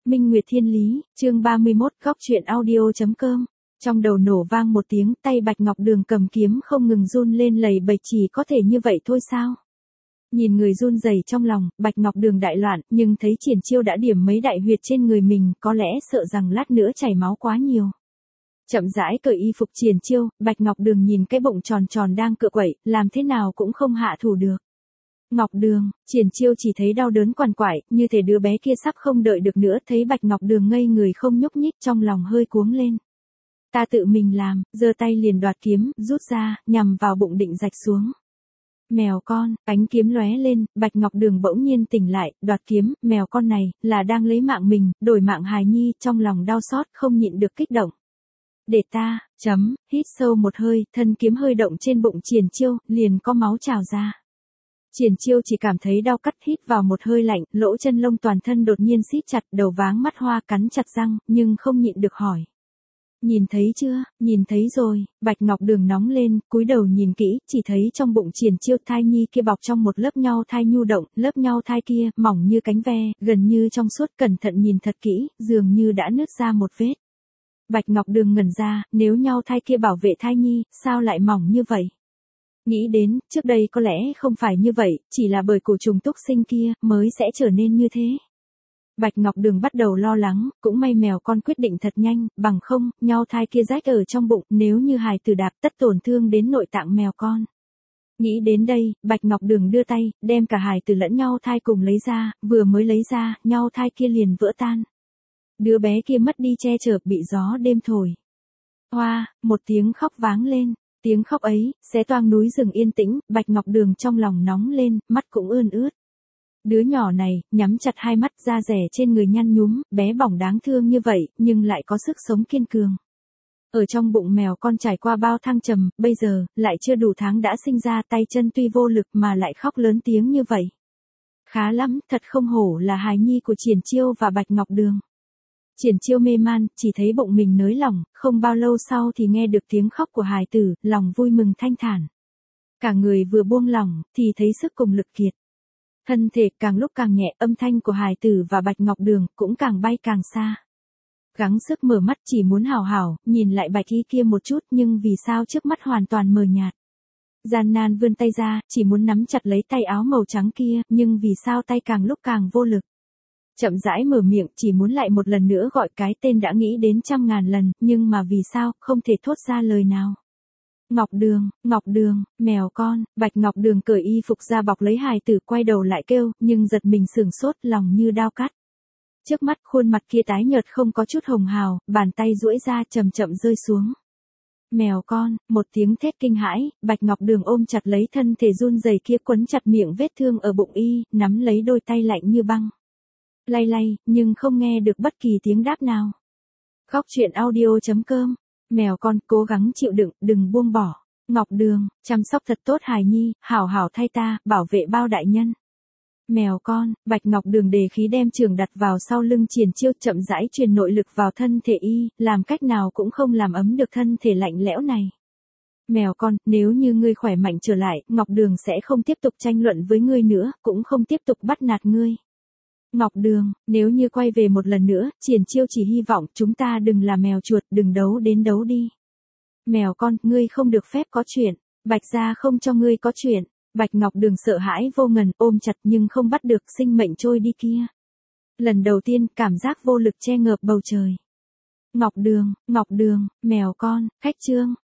Minh Nguyệt Thiên Lý, chương 31, góc truyện audio.com. Trong đầu nổ vang một tiếng, tay Bạch Ngọc Đường cầm kiếm không ngừng run lên lẩy bẩy, chỉ có thể như vậy thôi sao? Nhìn người run rẩy trong lòng, Bạch Ngọc Đường đại loạn, nhưng thấy Triển Chiêu đã điểm mấy đại huyệt trên người mình, có lẽ sợ rằng lát nữa chảy máu quá nhiều. Chậm rãi cởi y phục Triển Chiêu, Bạch Ngọc Đường nhìn cái bụng tròn tròn đang cựa quậy, làm thế nào cũng không hạ thủ được. Ngọc Đường, Triển Chiêu chỉ thấy đau đớn quằn quại, như thể đứa bé kia sắp không đợi được nữa, thấy Bạch Ngọc Đường ngây người không nhúc nhích, trong lòng hơi cuống lên. Ta tự mình làm, giơ tay liền đoạt kiếm, rút ra, nhằm vào bụng định rạch xuống. Mèo con, cánh kiếm lóe lên, Bạch Ngọc Đường bỗng nhiên tỉnh lại, đoạt kiếm, mèo con này, là đang lấy mạng mình, đổi mạng hài nhi, trong lòng đau xót, không nhịn được kích động. Để ta, hít sâu một hơi, thân kiếm hơi động trên bụng Triển Chiêu, liền có máu trào ra. Triển Chiêu chỉ cảm thấy đau cắt, hít vào một hơi lạnh, lỗ chân lông toàn thân đột nhiên siết chặt, đầu váng mắt hoa, cắn chặt răng, nhưng không nhịn được hỏi. Nhìn thấy chưa? Nhìn thấy rồi. Bạch Ngọc Đường nóng lên, cúi đầu nhìn kỹ, chỉ thấy trong bụng Triển Chiêu thai nhi kia bọc trong một lớp nho thai nhu động, lớp nho thai kia, mỏng như cánh ve, gần như trong suốt, cẩn thận nhìn thật kỹ, dường như đã nứt ra một vết. Bạch Ngọc Đường ngẩn ra, nếu nho thai kia bảo vệ thai nhi, sao lại mỏng như vậy? Nghĩ đến, trước đây có lẽ không phải như vậy, chỉ là bởi cổ trùng túc sinh kia, mới sẽ trở nên như thế. Bạch Ngọc Đường bắt đầu lo lắng, cũng may mèo con quyết định thật nhanh, bằng không, nho thai kia rách ở trong bụng, nếu như hài tử đạp tất tổn thương đến nội tạng mèo con. Nghĩ đến đây, Bạch Ngọc Đường đưa tay, đem cả hài tử lẫn nho thai cùng lấy ra, vừa mới lấy ra, nho thai kia liền vỡ tan. Đứa bé kia mất đi che chở, bị gió đêm thổi. Hoa, một tiếng khóc váng lên. Tiếng khóc ấy, xé toang núi rừng yên tĩnh, Bạch Ngọc Đường trong lòng nóng lên, mắt cũng ươn ướt. Đứa nhỏ này, nhắm chặt hai mắt, da rẻ trên người nhăn nhúm, bé bỏng đáng thương như vậy, nhưng lại có sức sống kiên cường. Ở trong bụng mèo con trải qua bao thăng trầm, bây giờ, lại chưa đủ tháng đã sinh ra, tay chân tuy vô lực mà lại khóc lớn tiếng như vậy. Khá lắm, thật không hổ là hài nhi của Triển Chiêu và Bạch Ngọc Đường. Triển Chiêu mê man, chỉ thấy bụng mình nới lỏng, không bao lâu sau thì nghe được tiếng khóc của hài tử, lòng vui mừng thanh thản. Cả người vừa buông lỏng, thì thấy sức cùng lực kiệt. Thân thể càng lúc càng nhẹ, âm thanh của hài tử và Bạch Ngọc Đường cũng càng bay càng xa. Gắng sức mở mắt chỉ muốn hào hào, nhìn lại Bạch Y kia một chút, nhưng vì sao trước mắt hoàn toàn mờ nhạt. Gian nan vươn tay ra, chỉ muốn nắm chặt lấy tay áo màu trắng kia, nhưng vì sao tay càng lúc càng vô lực. Chậm rãi mở miệng, chỉ muốn lại một lần nữa gọi cái tên đã nghĩ đến 100.000 lần, nhưng mà vì sao, không thể thốt ra lời nào. Ngọc Đường, mèo con, Bạch Ngọc Đường cởi y phục ra bọc lấy hài tử, quay đầu lại kêu, nhưng giật mình sửng sốt, lòng như đao cắt. Trước mắt khuôn mặt kia tái nhợt không có chút hồng hào, bàn tay duỗi ra chậm chậm rơi xuống. Mèo con, một tiếng thét kinh hãi, Bạch Ngọc Đường ôm chặt lấy thân thể run rẩy kia, quấn chặt miệng vết thương ở bụng y, nắm lấy đôi tay lạnh như băng. Lay, nhưng không nghe được bất kỳ tiếng đáp nào. Góc truyện audio.com. Mèo con, cố gắng chịu đựng, đừng buông bỏ. Ngọc Đường, chăm sóc thật tốt hài nhi, hảo hảo thay ta, bảo vệ bao đại nhân. Mèo con, Bạch Ngọc Đường đề khí đem trường đặt vào sau lưng Triển Chiêu, chậm rãi truyền nội lực vào thân thể y, làm cách nào cũng không làm ấm được thân thể lạnh lẽo này. Mèo con, nếu như ngươi khỏe mạnh trở lại, Ngọc Đường sẽ không tiếp tục tranh luận với ngươi nữa, cũng không tiếp tục bắt nạt ngươi. Ngọc Đường, nếu như quay về một lần nữa, Triển Chiêu chỉ hy vọng chúng ta đừng là mèo chuột, đừng đấu đến đấu đi. Mèo con, ngươi không được phép có chuyện, Bạch gia không cho ngươi có chuyện. Bạch Ngọc Đường sợ hãi vô ngần, ôm chặt nhưng không bắt được sinh mệnh trôi đi kia. Lần đầu tiên, cảm giác vô lực che ngợp bầu trời. Ngọc Đường, mèo con, khách trương,